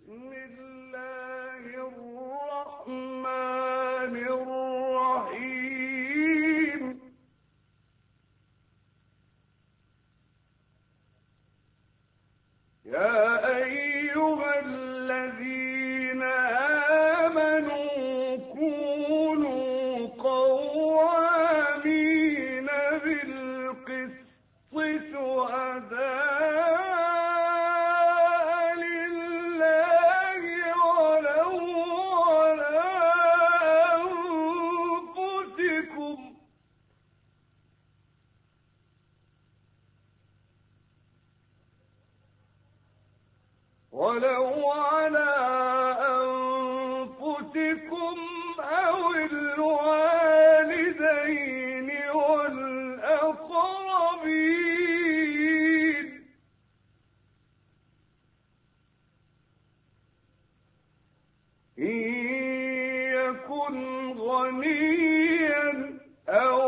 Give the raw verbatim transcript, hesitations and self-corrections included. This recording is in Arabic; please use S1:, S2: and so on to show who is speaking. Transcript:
S1: بسم الله الرحمن الرحيم يا أيها الذين آمنوا كونوا قوامين بالقسط شهداء لله ولو على أنفسكم ولو على أنفسكم أو الوالدين والأقربين إن يكن غنيا أو